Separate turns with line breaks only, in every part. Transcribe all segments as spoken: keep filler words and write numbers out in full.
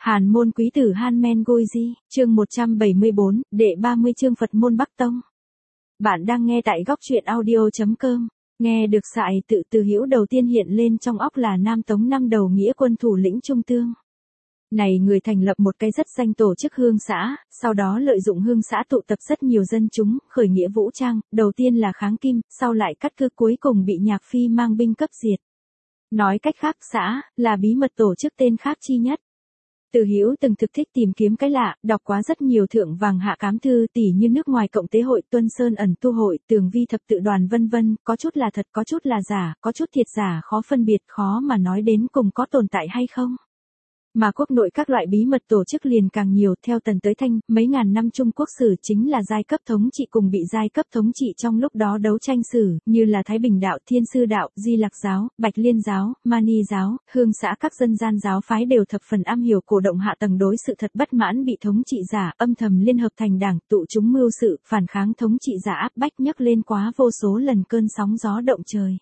Hàn môn quý tử Hanmen Goji, chương một trăm bảy mươi bốn, đệ ba mươi chương Phật môn Bắc Tông. Bạn đang nghe tại góc truyện audio chấm com. Nghe được sại tự từ hữu đầu tiên hiện lên trong óc là Nam Tống năm đầu nghĩa quân thủ lĩnh Trung Tương. Này người thành lập một cái rất danh tổ chức hương xã, sau đó lợi dụng hương xã tụ tập rất nhiều dân chúng, khởi nghĩa vũ trang, đầu tiên là kháng Kim, sau lại cắt cứ cuối cùng bị Nhạc Phi mang binh cấp diệt. Nói cách khác xã, là bí mật tổ chức tên khác chi nhất. Từ Hữu từng thực thích tìm kiếm cái lạ, đọc quá rất nhiều thượng vàng hạ cám thư tỉ như nước ngoài cộng tế hội, Tuân Sơn ẩn tu hội, Tường Vi thập tự đoàn vân vân, có chút là thật, có chút là giả, có chút thiệt giả khó phân biệt, khó mà nói đến cùng có tồn tại hay không. Mà quốc nội các loại bí mật tổ chức liền càng nhiều, theo Tần tới Thanh, mấy ngàn năm Trung Quốc sử chính là giai cấp thống trị cùng bị giai cấp thống trị trong lúc đó đấu tranh sử, như là Thái Bình đạo, Thiên Sư đạo, Di Lặc giáo, Bạch Liên giáo, Mani giáo, hương xã các dân gian giáo phái đều thập phần am hiểu cổ động hạ tầng đối sự thật bất mãn bị thống trị giả, âm thầm liên hợp thành đảng, tụ chúng mưu sự, phản kháng thống trị giả áp bách nhấc lên quá vô số lần cơn sóng gió động trời.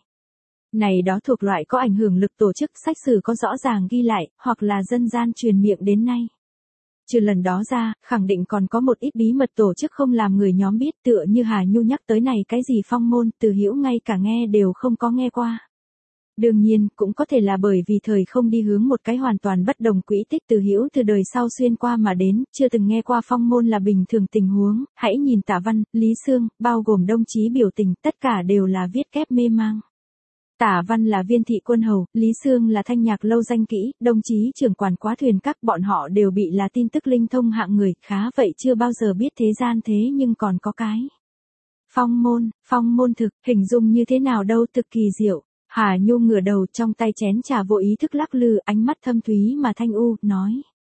Này đó thuộc loại có ảnh hưởng lực tổ chức sách sử có rõ ràng ghi lại, hoặc là dân gian truyền miệng đến nay. Trừ lần đó ra, khẳng định còn có một ít bí mật tổ chức không làm người nhóm biết, tựa như Hà Nhu nhắc tới này cái gì phong môn, Từ Hữu ngay cả nghe đều không có nghe qua. Đương nhiên, cũng có thể là bởi vì thời không đi hướng một cái hoàn toàn bất đồng quỹ tích, Từ Hữu từ đời sau xuyên qua mà đến, chưa từng nghe qua phong môn là bình thường tình huống, hãy nhìn Tả Văn, Lý Xương, bao gồm đồng chí biểu tình, tất cả đều là viết kép mê mang. Tả Văn là viên thị quân hầu, Lý Xương là thanh nhạc lâu danh kỹ, đồng chí trưởng quản quá thuyền các bọn họ đều bị là tin tức linh thông hạng người, khá vậy chưa bao giờ biết thế gian thế nhưng còn có cái. Phong môn, phong môn thực, hình dung như thế nào đâu thực kỳ diệu. Hà Nhu ngửa đầu trong tay chén trà vô ý thức lắc lư, ánh mắt thâm thúy mà thanh u, nói.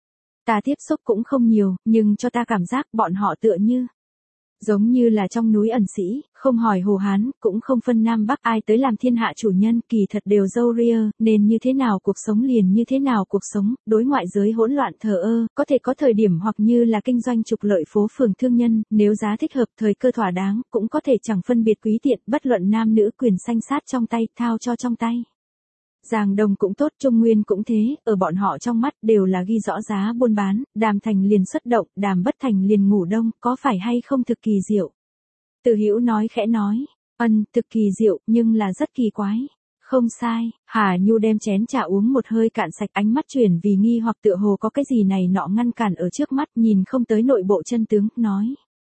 Ta tiếp xúc cũng không nhiều, nhưng cho ta cảm giác bọn họ tựa như. Giống như là trong núi ẩn sĩ, không hỏi Hồ Hán, cũng không phân Nam Bắc ai tới làm thiên hạ chủ nhân, kỳ thật đều dâu ria, nên như thế nào cuộc sống liền như thế nào cuộc sống, đối ngoại giới hỗn loạn thờ ơ, có thể có thời điểm hoặc như là kinh doanh trục lợi phố phường thương nhân, nếu giá thích hợp thời cơ thỏa đáng, cũng có thể chẳng phân biệt quý tiện, bất luận nam nữ quyền sanh sát trong tay, thao cho trong tay. Giang Đông cũng tốt, Trung Nguyên cũng thế, ở bọn họ trong mắt đều là ghi rõ giá buôn bán, đàm thành liền xuất động, đàm bất thành liền ngủ đông, có phải hay không thực kỳ diệu? Từ Hữu nói khẽ nói, ân, thực kỳ diệu, nhưng là rất kỳ quái. Không sai, Hà Nhu đem chén trà uống một hơi cạn sạch, ánh mắt chuyển vì nghi hoặc tựa hồ có cái gì này nọ ngăn cản ở trước mắt, nhìn không tới nội bộ chân tướng, nói.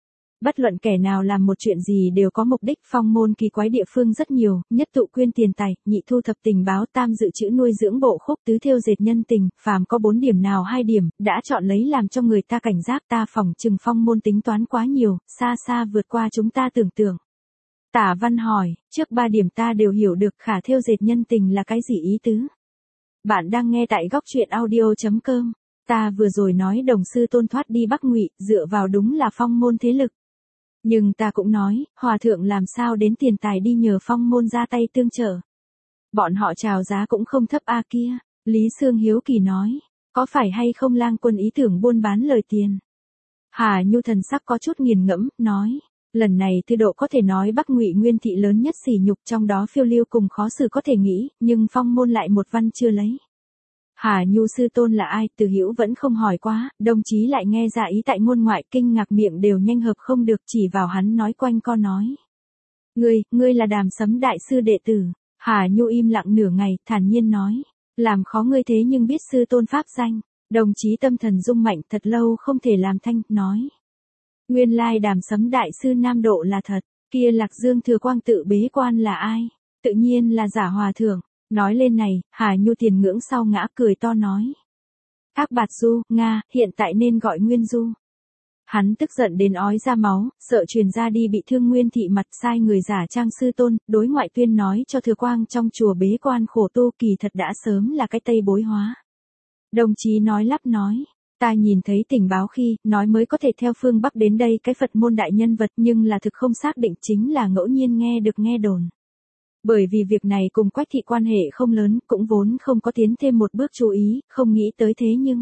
Bất luận kẻ nào làm một chuyện gì đều có mục đích, phong môn kỳ quái địa phương rất nhiều, nhất tụ quyên tiền tài, nhị thu thập tình báo, tam dự trữ nuôi dưỡng bộ khúc, tứ thêu dệt nhân tình, phàm có bốn điểm nào hai điểm, đã chọn lấy làm cho người ta cảnh giác, ta phỏng chừng phong môn tính toán quá nhiều, xa xa vượt qua chúng ta tưởng tượng. Tả Văn hỏi, trước ba điểm ta đều hiểu được, khả thêu dệt nhân tình là cái gì ý tứ? Bạn đang nghe tại góc truyện audio chấm com. Ta vừa rồi nói đồng sư Tôn thoát đi Bắc Ngụy, dựa vào đúng là phong môn thế lực. Nhưng ta cũng nói, hòa thượng làm sao đến tiền tài đi nhờ phong môn ra tay tương trợ. Bọn họ chào giá cũng không thấp a kia. Lý Xương hiếu kỳ nói, có phải hay không Lang Quân ý tưởng buôn bán lời tiền? Hà Nhu thần sắc có chút nghiền ngẫm, nói, lần này thư độ có thể nói Bắc Ngụy nguyên thị lớn nhất sỉ nhục, trong đó phiêu lưu cùng khó xử có thể nghĩ, nhưng phong môn lại một văn chưa lấy. Hà Nhu sư Tôn là ai, Từ Hữu vẫn không hỏi quá, đồng chí lại nghe ra ý tại ngôn ngoại, kinh ngạc miệng đều nhanh hợp không được, chỉ vào hắn nói quanh co nói. Ngươi, ngươi là Đàm Sấm đại sư đệ tử. Hà Nhu im lặng nửa ngày, thản nhiên nói. Làm khó ngươi thế nhưng biết sư Tôn pháp danh. Đồng chí tâm thần rung mạnh, thật lâu không thể làm thanh, nói. Nguyên lai Đàm Sấm đại sư Nam Độ là thật, kia Lạc Dương Thừa Quang tự bế quan là ai? Tự nhiên là giả hòa thượng. Nói lên này, Hà Nhu tiền ngưỡng sau ngã cười to nói. Ác Bạt Du, Nga, hiện tại nên gọi Nguyên Du. Hắn tức giận đến ói ra máu, sợ truyền ra đi bị thương Nguyên thị mặt, sai người giả trang sư Tôn, đối ngoại tuyên nói cho Thừa Quang trong chùa bế quan khổ tu, kỳ thật đã sớm là cái tây bối hóa. Đồng chí nói lắp nói. Ta nhìn thấy tình báo khi, nói mới có thể theo phương Bắc đến đây cái Phật môn đại nhân vật, nhưng là thực không xác định, chính là ngẫu nhiên nghe được nghe đồn. Bởi vì việc này cùng Quách thị quan hệ không lớn, cũng vốn không có tiến thêm một bước chú ý, không nghĩ tới thế nhưng.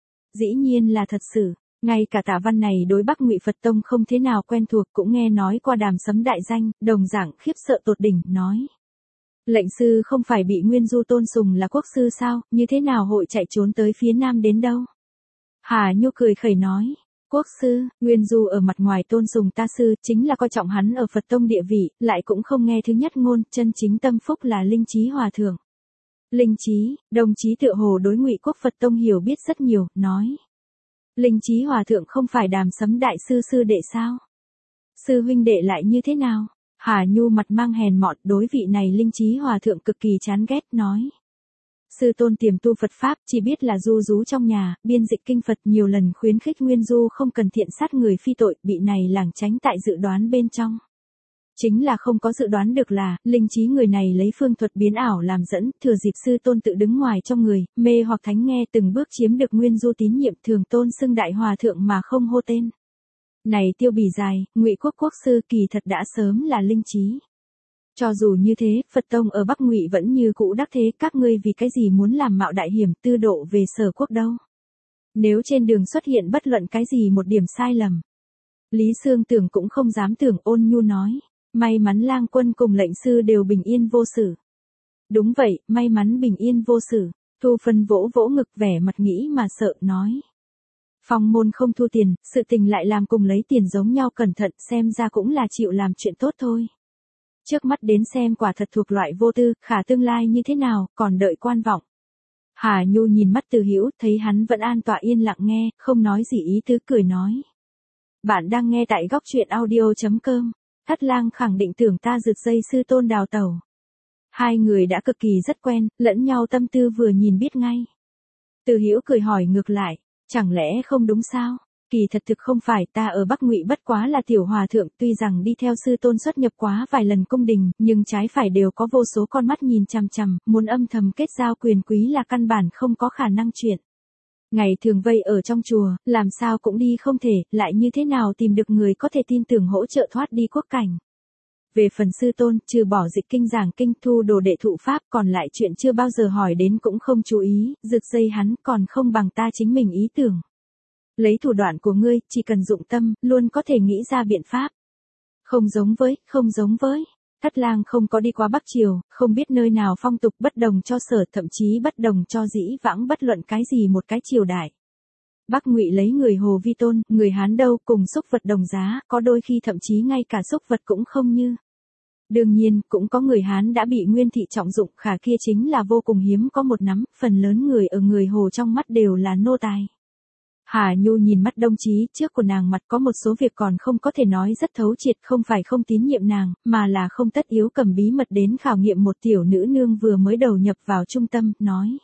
Dĩ nhiên là thật sự, ngay cả Tả Văn này đối Bắc Ngụy Phật Tông không thế nào quen thuộc cũng nghe nói qua Đàm Sấm đại danh, đồng dạng khiếp sợ tột đỉnh, nói. Lệnh sư không phải bị Nguyên Du tôn sùng là quốc sư sao, như thế nào hội chạy trốn tới phía Nam đến đâu? Hà Nhu cười khẩy nói. Quốc sư, Nguyên Du ở mặt ngoài tôn sùng ta sư, chính là coi trọng hắn ở Phật tông địa vị, lại cũng không nghe thứ nhất ngôn, chân chính tâm phúc là Linh Chí hòa thượng. Linh Chí, đồng chí tựa hồ đối Ngụy Quốc Phật tông hiểu biết rất nhiều, nói. Linh Chí hòa thượng không phải Đàm Sấm đại sư sư đệ sao? Sư huynh đệ lại như thế nào? Hà Nhu mặt mang hèn mọn, đối vị này Linh Chí hòa thượng cực kỳ chán ghét, nói. Sư tôn tiềm tu Phật Pháp, chỉ biết là du rú trong nhà, biên dịch kinh Phật, nhiều lần khuyến khích Nguyên Du không cần thiện sát người phi tội, bị này lảng tránh tại dự đoán bên trong. Chính là không có dự đoán được là, Linh Chí người này lấy phương thuật biến ảo làm dẫn, thừa dịp sư tôn tự đứng ngoài trong người, mê hoặc thánh nghe từng bước chiếm được Nguyên Du tín nhiệm, thường tôn xưng đại hòa thượng mà không hô tên. Này tiêu bì dài, Ngụy Quốc quốc sư kỳ thật đã sớm là Linh Chí. Cho dù như thế, Phật tông ở Bắc Ngụy vẫn như cũ đắc thế, các ngươi vì cái gì muốn làm mạo đại hiểm tư độ về Sở Quốc đâu? Nếu trên đường xuất hiện bất luận cái gì một điểm sai lầm. Lý Sương Tưởng cũng không dám tưởng, ôn nhu nói, may mắn Lang Quân cùng lệnh sư đều bình yên vô sự. Đúng vậy, may mắn bình yên vô sự. Thu Phân vỗ vỗ ngực, vẻ mặt nghĩ mà sợ, nói. Phong môn không thu tiền, sự tình lại làm cùng lấy tiền giống nhau, cẩn thận, xem ra cũng là chịu làm chuyện tốt thôi. Trước mắt đến xem quả thật thuộc loại vô tư, khả tương lai như thế nào, còn đợi quan vọng. Hà Nhu nhìn mắt Từ Hữu, thấy hắn vẫn an tọa yên lặng nghe, không nói gì ý tứ, cười nói. Bạn đang nghe tại góc truyện audio chấm com. Thất Lang khẳng định tưởng ta rực dây sư tôn đào tẩu. Hai người đã cực kỳ rất quen, lẫn nhau tâm tư vừa nhìn biết ngay. Từ Hữu cười hỏi ngược lại, chẳng lẽ không đúng sao? Kỳ thật thực không phải, ta ở Bắc Ngụy bất quá là tiểu hòa thượng, tuy rằng đi theo sư tôn xuất nhập quá vài lần cung đình, nhưng trái phải đều có vô số con mắt nhìn chằm chằm, muốn âm thầm kết giao quyền quý là căn bản không có khả năng chuyện. Ngày thường vây ở trong chùa, làm sao cũng đi không thể, lại như thế nào tìm được người có thể tin tưởng hỗ trợ thoát đi quốc cảnh. Về phần sư tôn, trừ bỏ dịch kinh giảng kinh thu đồ đệ thụ pháp, còn lại chuyện chưa bao giờ hỏi đến cũng không chú ý, rực dây hắn còn không bằng ta chính mình ý tưởng. Lấy thủ đoạn của ngươi, chỉ cần dụng tâm, luôn có thể nghĩ ra biện pháp. Không giống với, không giống với. Thất Lang không có đi qua Bắc Triều, không biết nơi nào phong tục bất đồng cho Sở, thậm chí bất đồng cho dĩ vãng bất luận cái gì một cái triều đại. Bắc Ngụy lấy người Hồ vi tôn, người Hán đâu, cùng xúc vật đồng giá, có đôi khi thậm chí ngay cả xúc vật cũng không như. Đương nhiên, cũng có người Hán đã bị Nguyên thị trọng dụng, khả kia chính là vô cùng hiếm có một nắm, phần lớn người ở người Hồ trong mắt đều là nô tài. Hà Nhu nhìn mắt đồng chí, trước của nàng mặt có một số việc còn không có thể nói rất thấu triệt, không phải không tín nhiệm nàng, mà là không tất yếu cầm bí mật đến khảo nghiệm một tiểu nữ nương vừa mới đầu nhập vào trung tâm, nói.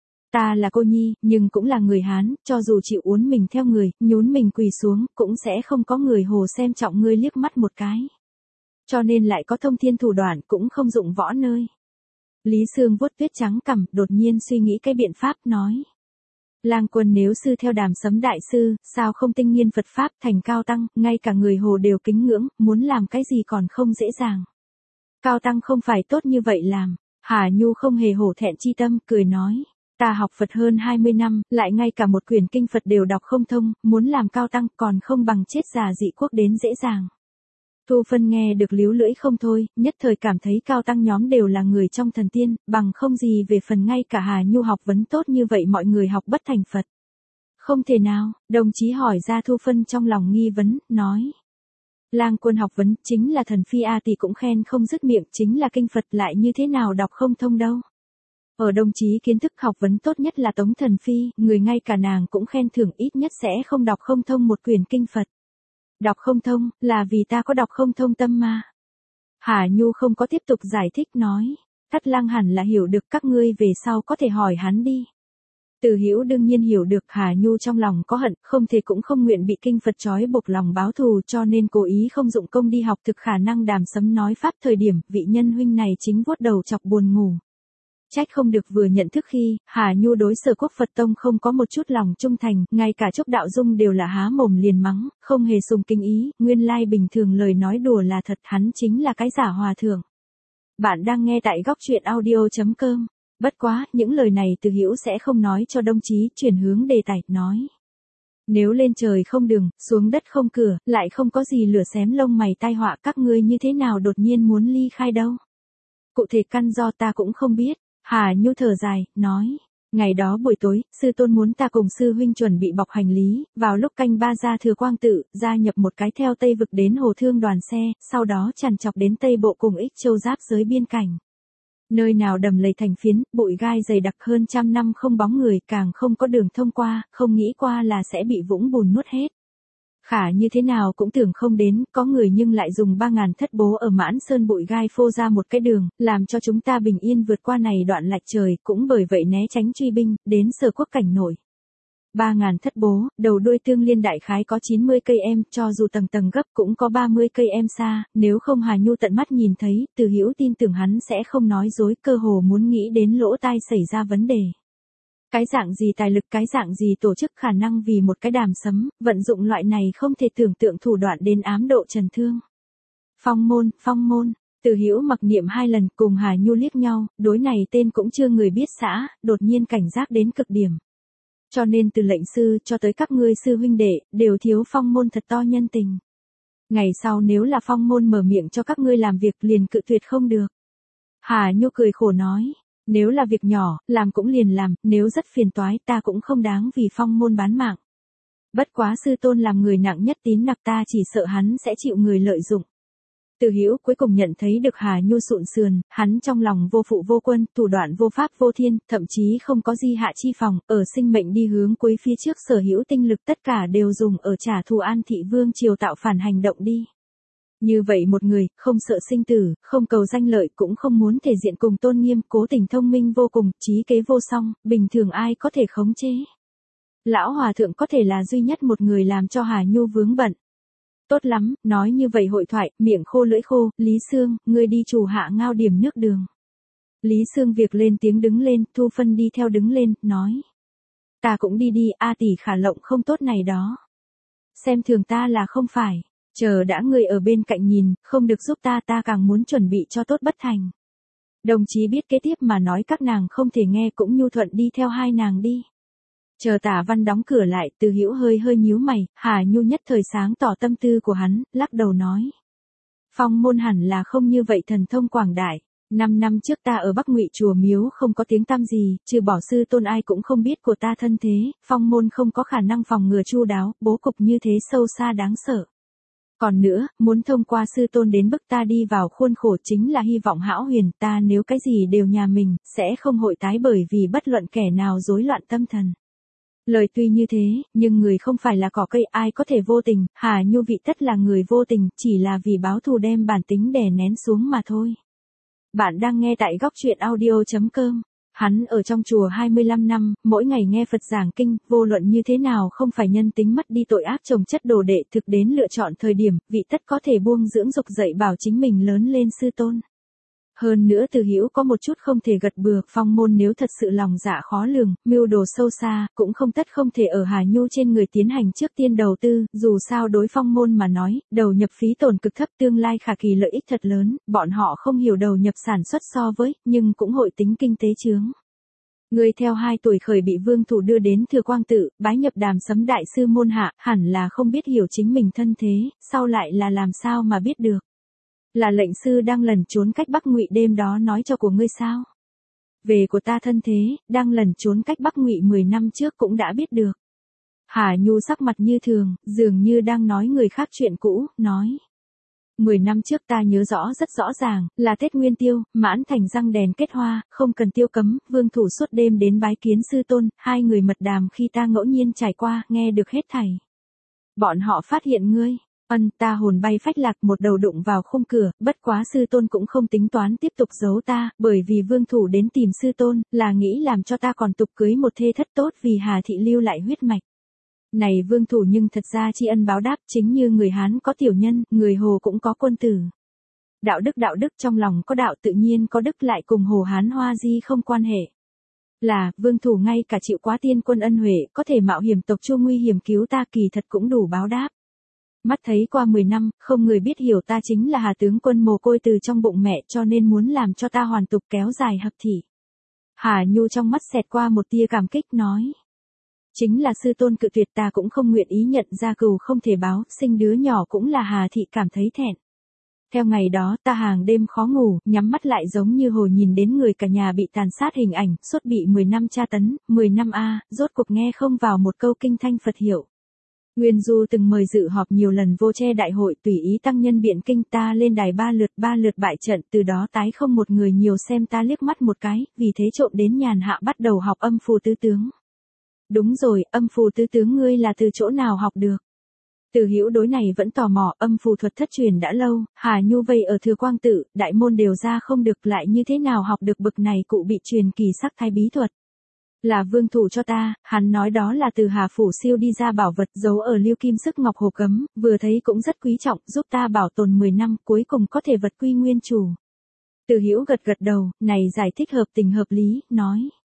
Ta là cô nhi, nhưng cũng là người Hán, cho dù chịu uốn mình theo người, nhún mình quỳ xuống, cũng sẽ không có người Hồ xem trọng ngươi liếc mắt một cái. Cho nên lại có thông thiên thủ đoạn cũng không dụng võ nơi. Lý Sương vuốt tuyết trắng cằm, đột nhiên suy nghĩ cái biện pháp, nói. Lang Quân nếu sư theo Đàm Sấm đại sư, sao không tinh nghiên Phật Pháp thành cao tăng, ngay cả người Hồ đều kính ngưỡng, muốn làm cái gì còn không dễ dàng. Cao tăng không phải tốt như vậy làm. Hà Nhu không hề hổ thẹn chi tâm, cười nói. Ta học Phật hơn hai mươi năm, lại ngay cả một quyển kinh Phật đều đọc không thông, muốn làm cao tăng còn không bằng chết già dị quốc đến dễ dàng. Thu Phân nghe được líu lưỡi không thôi, nhất thời cảm thấy cao tăng nhóm đều là người trong thần tiên, bằng không gì về phần ngay cả Hà Nhu học vấn tốt như vậy mọi người học bất thành Phật. Không thể nào, đồng chí hỏi ra Thu Phân trong lòng nghi vấn, nói. Lang Quân học vấn chính là thần phi A tỷ cũng khen không dứt miệng, chính là kinh Phật lại như thế nào đọc không thông đâu. Ở đồng chí kiến thức học vấn tốt nhất là Tống Thần Phi, người ngay cả nàng cũng khen thưởng ít nhất sẽ không đọc không thông một quyển kinh Phật. Đọc không thông, là vì ta có đọc không thông tâm mà. Hà Nhu không có tiếp tục giải thích, nói. Thất Lang hẳn là hiểu được, các ngươi về sau có thể hỏi hắn đi. Từ Hữu đương nhiên hiểu được, Hà Nhu trong lòng có hận, không thể cũng không nguyện bị kinh Phật trói buộc lòng báo thù, cho nên cố ý không dụng công đi học, thực khả năng Đàm Sấm nói pháp thời điểm, vị nhân huynh này chính vuốt đầu chọc buồn ngủ. Trách không được vừa nhận thức khi, Hà Nhu đối Sở Quốc Phật Tông không có một chút lòng trung thành, ngay cả Trúc Đạo Dung đều là há mồm liền mắng, không hề sùng kính ý, nguyên lai bình thường lời nói đùa là thật, hắn chính là cái giả hòa thượng. Bạn đang nghe tại góc truyện audio chấm com. Bất quá, những lời này Từ Hữu sẽ không nói cho đồng chí, chuyển hướng đề tài, nói. Nếu lên trời không đường, xuống đất không cửa, lại không có gì lửa xém lông mày tai họa, các ngươi như thế nào đột nhiên muốn ly khai đâu? Cụ thể căn do ta cũng không biết. Hà Nhu thở dài, nói. Ngày đó buổi tối, sư tôn muốn ta cùng sư huynh chuẩn bị bọc hành lý, vào lúc canh ba ra Thừa Quang Tự, gia nhập một cái theo Tây Vực đến Hồ Thương đoàn xe, sau đó trằn trọc đến Tây Bộ cùng Ích Châu giáp giới biên cảnh. Nơi nào đầm lầy thành phiến, bụi gai dày đặc hơn trăm năm không bóng người, càng không có đường thông qua, không nghĩ qua là sẽ bị vũng bùn nuốt hết. Khả như thế nào cũng tưởng không đến, có người nhưng lại dùng ba ngàn thất bố ở Mãn Sơn bụi gai phô ra một cái đường, làm cho chúng ta bình yên vượt qua này đoạn lạch trời, cũng bởi vậy né tránh truy binh, đến Sở Quốc cảnh nổi. Ba ngàn thất bố, đầu đuôi tương liên đại khái có chín mươi cây em, cho dù tầng tầng gấp cũng có ba mươi cây em xa, nếu không Hà Nhu tận mắt nhìn thấy, Từ Hữu tin tưởng hắn sẽ không nói dối, cơ hồ muốn nghĩ đến lỗ tai xảy ra vấn đề. Cái dạng gì tài lực, cái dạng gì tổ chức, khả năng vì một cái đàm sấm, vận dụng loại này không thể tưởng tượng thủ đoạn đến ám độ Trần Thương. Phong môn, phong môn, Từ Hữu mặc niệm hai lần, cùng Hà Nhu liếc nhau, đối này tên cũng chưa người biết xã, đột nhiên cảnh giác đến cực điểm. Cho nên từ lệnh sư cho tới các ngươi sư huynh đệ, đều thiếu phong môn thật to nhân tình. Ngày sau nếu là phong môn mở miệng cho các ngươi làm việc liền cự tuyệt không được. Hà Nhu cười khổ nói, nếu là việc nhỏ, làm cũng liền làm, nếu rất phiền toái ta cũng không đáng vì phong môn bán mạng. Bất quá sư tôn làm người nặng nhất tín nặc, ta chỉ sợ hắn sẽ chịu người lợi dụng. Từ Hữu cuối cùng nhận thấy được Hà Nhu sụn sườn, hắn trong lòng vô phụ vô quân, thủ đoạn vô pháp vô thiên, thậm chí không có di hạ chi phòng, ở sinh mệnh đi hướng cuối phía trước sở hữu tinh lực tất cả đều dùng ở trả thù An Thị Vương triều tạo phản hành động đi. Như vậy một người, không sợ sinh tử, không cầu danh lợi cũng không muốn thể diện cùng tôn nghiêm, cố tình thông minh vô cùng, trí kế vô song, bình thường ai có thể khống chế. Lão Hòa Thượng có thể là duy nhất một người làm cho Hà Nhu vướng bận. Tốt lắm, nói như vậy hội thoại, miệng khô lưỡi khô, Lý Sương, ngươi đi chủ hạ ngao điểm nước đường. Lý Sương việc lên tiếng đứng lên, Thu Phân đi theo đứng lên, nói. Ta cũng đi đi, A tỷ khả lộng không tốt này đó. Xem thường ta là không phải, chờ đã ngươi ở bên cạnh nhìn, không được giúp ta ta càng muốn chuẩn bị cho tốt bất thành. Đồng chí biết kế tiếp mà nói các nàng không thể nghe cũng nhu thuận đi theo hai nàng đi. Chờ Tả Văn đóng cửa lại, Từ Hữu hơi hơi nhíu mày, Hà Nhu nhất thời sáng tỏ tâm tư của hắn, lắc đầu nói. Phong môn hẳn là không như vậy thần thông quảng đại. Năm năm trước ta ở Bắc Ngụy chùa miếu không có tiếng tăm gì, trừ bỏ sư tôn ai cũng không biết của ta thân thế, phong môn không có khả năng phòng ngừa chu đáo, bố cục như thế sâu xa đáng sợ. Còn nữa, muốn thông qua sư tôn đến bức ta đi vào khuôn khổ chính là hy vọng hão huyền, ta nếu cái gì đều nhà mình, sẽ không hội tái bởi vì bất luận kẻ nào rối loạn tâm thần. Lời tuy như thế, nhưng người không phải là cỏ cây, ai có thể vô tình, Hà Nhu vị tất là người vô tình, chỉ là vì báo thù đem bản tính đè nén xuống mà thôi. Bạn đang nghe tại góc truyện audio chấm com. Hắn ở trong chùa hai mươi lăm năm, mỗi ngày nghe Phật giảng kinh, vô luận như thế nào không phải nhân tính mất đi tội ác chồng chất đồ đệ, thực đến lựa chọn thời điểm, vị tất có thể buông dưỡng dục dạy bảo chính mình lớn lên sư tôn. Hơn nữa Từ Hữu có một chút không thể gật bừa, phong môn nếu thật sự lòng dạ khó lường, mưu đồ sâu xa, cũng không tất không thể ở Hà Nhu trên người tiến hành trước tiên đầu tư, dù sao đối phong môn mà nói, đầu nhập phí tổn cực thấp tương lai khả kỳ lợi ích thật lớn, bọn họ không hiểu đầu nhập sản xuất so với, nhưng cũng hội tính kinh tế chướng. Người theo hai tuổi khởi bị vương thủ đưa đến Thừa Quang Tự, bái nhập đàm sấm đại sư môn hạ, hẳn là không biết hiểu chính mình thân thế, sau lại là làm sao mà biết được. Là lệnh sư đang lẩn trốn cách Bắc Ngụy đêm đó nói cho của ngươi sao? Về của ta thân thế, đang lẩn trốn cách Bắc Ngụy mười năm trước cũng đã biết được. Hà Nhu sắc mặt như thường, dường như đang nói người khác chuyện cũ, nói. Mười năm trước ta nhớ rõ rất rõ ràng, là Tết Nguyên Tiêu, Mãn Thành răng đèn kết hoa, không cần tiêu cấm, vương thủ suốt đêm đến bái kiến sư tôn, hai người mật đàm khi ta ngẫu nhiên trải qua, nghe được hết thảy. Bọn họ phát hiện ngươi. Ân, ta hồn bay phách lạc một đầu đụng vào khung cửa, bất quá sư tôn cũng không tính toán tiếp tục giấu ta, bởi vì vương thủ đến tìm sư tôn, là nghĩ làm cho ta còn tục cưới một thê thất tốt vì Hà thị lưu lại huyết mạch. Này vương thủ nhưng thật ra tri ân báo đáp, chính như người Hán có tiểu nhân, người Hồ cũng có quân tử. Đạo đức đạo đức trong lòng có đạo tự nhiên có đức lại cùng Hồ Hán Hoa Di không quan hệ. Là, vương thủ ngay cả chịu quá tiên quân ân huệ, có thể mạo hiểm tộc chu nguy hiểm cứu ta kỳ thật cũng đủ báo đáp. Mắt thấy qua mười năm, không người biết hiểu ta chính là Hà tướng quân mồ côi từ trong bụng mẹ cho nên muốn làm cho ta hoàn tục kéo dài hợp thị. Hà Nhu trong mắt xẹt qua một tia cảm kích nói. Chính là sư tôn cự tuyệt ta cũng không nguyện ý nhận ra cừu không thể báo, sinh đứa nhỏ cũng là Hà thị cảm thấy thẹn. Theo ngày đó ta hàng đêm khó ngủ, nhắm mắt lại giống như hồi nhìn đến người cả nhà bị tàn sát hình ảnh, suốt bị mười năm tra tấn, mười năm a, rốt cuộc nghe không vào một câu kinh thanh Phật hiệu. Nguyên Du từng mời dự họp nhiều lần vô che đại hội, tùy ý tăng nhân biện kinh, ta lên đài ba lượt ba lượt bại trận, từ đó tái không một người nhiều xem ta liếc mắt một cái, vì thế trộm đến nhàn hạ bắt đầu học âm phù tứ tướng. Đúng rồi, âm phù tứ tướng ngươi là từ chỗ nào học được? Từ Hữu đối này vẫn tò mò, âm phù thuật thất truyền đã lâu, Hà Nhu vây ở Thừa Quang Tự, đại môn đều ra không được, lại như thế nào học được bực này cụ bị truyền kỳ sắc thái bí thuật. Là vương thủ cho ta, hắn nói đó là từ Hà Phủ siêu đi ra bảo vật giấu ở Lưu Kim Sức Ngọc Hồ Cấm, vừa thấy cũng rất quý trọng, giúp ta bảo tồn mười năm, cuối cùng có thể vật quy nguyên chủ. Từ Hữu gật gật đầu, này giải thích hợp tình hợp lý, nói.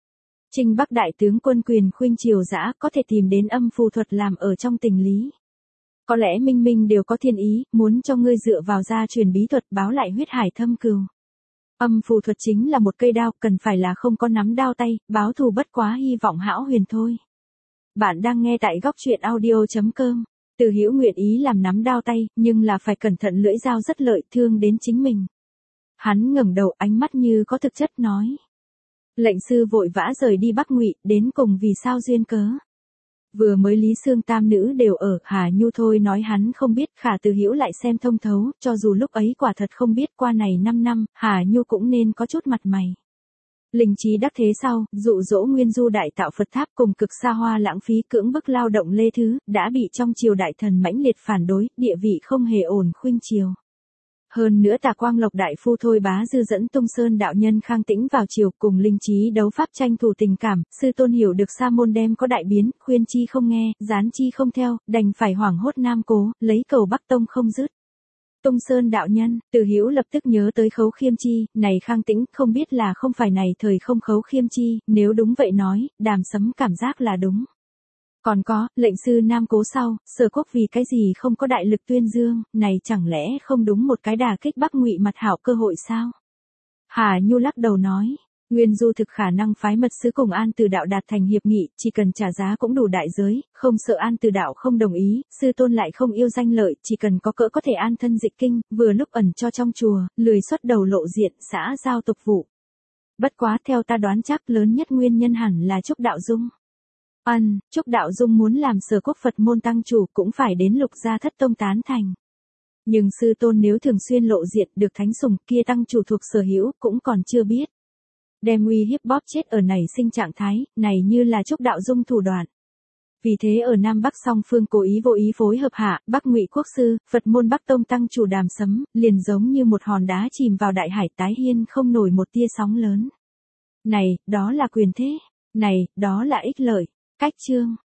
Trinh Bắc đại tướng quân quyền khuynh triều dã, có thể tìm đến âm phù thuật làm ở trong tình lý. Có lẽ minh minh đều có thiên ý, muốn cho ngươi dựa vào gia truyền bí thuật báo lại huyết hải thâm cừu. Âm phù thuật chính là một cây đao, cần phải là không có nắm đao tay, báo thù bất quá hy vọng hão huyền thôi. Bạn đang nghe tại góc truyện audio chấm com. Từ Hữu nguyện ý làm nắm đao tay, nhưng là phải cẩn thận, lưỡi dao rất lợi thương đến chính mình. Hắn ngẩng đầu, ánh mắt như có thực chất nói. Lệnh sư vội vã rời đi Bắc Ngụy, đến cùng vì sao duyên cớ. Vừa mới Lý Xương tam nữ đều ở, Hà Nhu thôi nói hắn không biết, khả Từ Hữu lại xem thông thấu, cho dù lúc ấy quả thật không biết, qua này năm năm, Hà Nhu cũng nên có chút mặt mày. Linh trí đắc thế sau, dụ dỗ Nguyên Du đại tạo Phật tháp cùng cực xa hoa lãng phí cưỡng bức lao động Lê Thứ, đã bị trong triều đại thần mãnh liệt phản đối, địa vị không hề ổn khuynh triều. Hơn nữa Tà Quang Lộc đại phu Thôi Bá Dư dẫn Tung Sơn đạo nhân Khang Tĩnh vào triều, cùng Linh Trí đấu pháp tranh thủ tình cảm, sư tôn hiểu được sa môn đem có đại biến, khuyên chi không nghe, gián chi không theo, đành phải hoảng hốt nam cố, lấy cầu Bắc Tông không dứt. Tung Sơn đạo nhân, Từ Hữu lập tức nhớ tới Khấu Khiêm Chi, này Khang Tĩnh, không biết là không phải này thời không Khấu Khiêm Chi, nếu đúng vậy nói, Đàm Sấm cảm giác là đúng. Còn có, lệnh sư nam cố sau, Sở Quốc vì cái gì không có đại lực tuyên dương, này chẳng lẽ không đúng một cái đả kích Bắc Ngụy mặt hảo cơ hội sao? Hà Nhu lắc đầu nói, Nguyên Du thực khả năng phái mật sứ cùng An Từ đạo đạt thành hiệp nghị, chỉ cần trả giá cũng đủ đại giới, không sợ An Từ đạo không đồng ý, sư tôn lại không yêu danh lợi, chỉ cần có cỡ có thể an thân dịch kinh, vừa lúc ẩn cho trong chùa, lười xuất đầu lộ diện, xã giao tục vụ. Bất quá theo ta đoán chắc lớn nhất nguyên nhân hẳn là Trúc Đạo Dung. Ân, Trúc Đạo Dung muốn làm Sở Quốc Phật môn tăng chủ cũng phải đến Lục Gia Thất Tông tán thành. Nhưng sư tôn nếu thường xuyên lộ diện được thánh sủng kia tăng chủ thuộc Sở Hữu cũng còn chưa biết. Đem uy hiếp bóp chết ở nảy sinh trạng thái, này như là Trúc Đạo Dung thủ đoạn. Vì thế ở Nam Bắc song phương cố ý vô ý phối hợp hạ, Bắc Ngụy Quốc sư, Phật môn Bắc Tông tăng chủ Đàm Sấm, liền giống như một hòn đá chìm vào đại hải, tái hiên không nổi một tia sóng lớn. Này, đó là quyền thế. Này, đó là ích lợi. Cách chương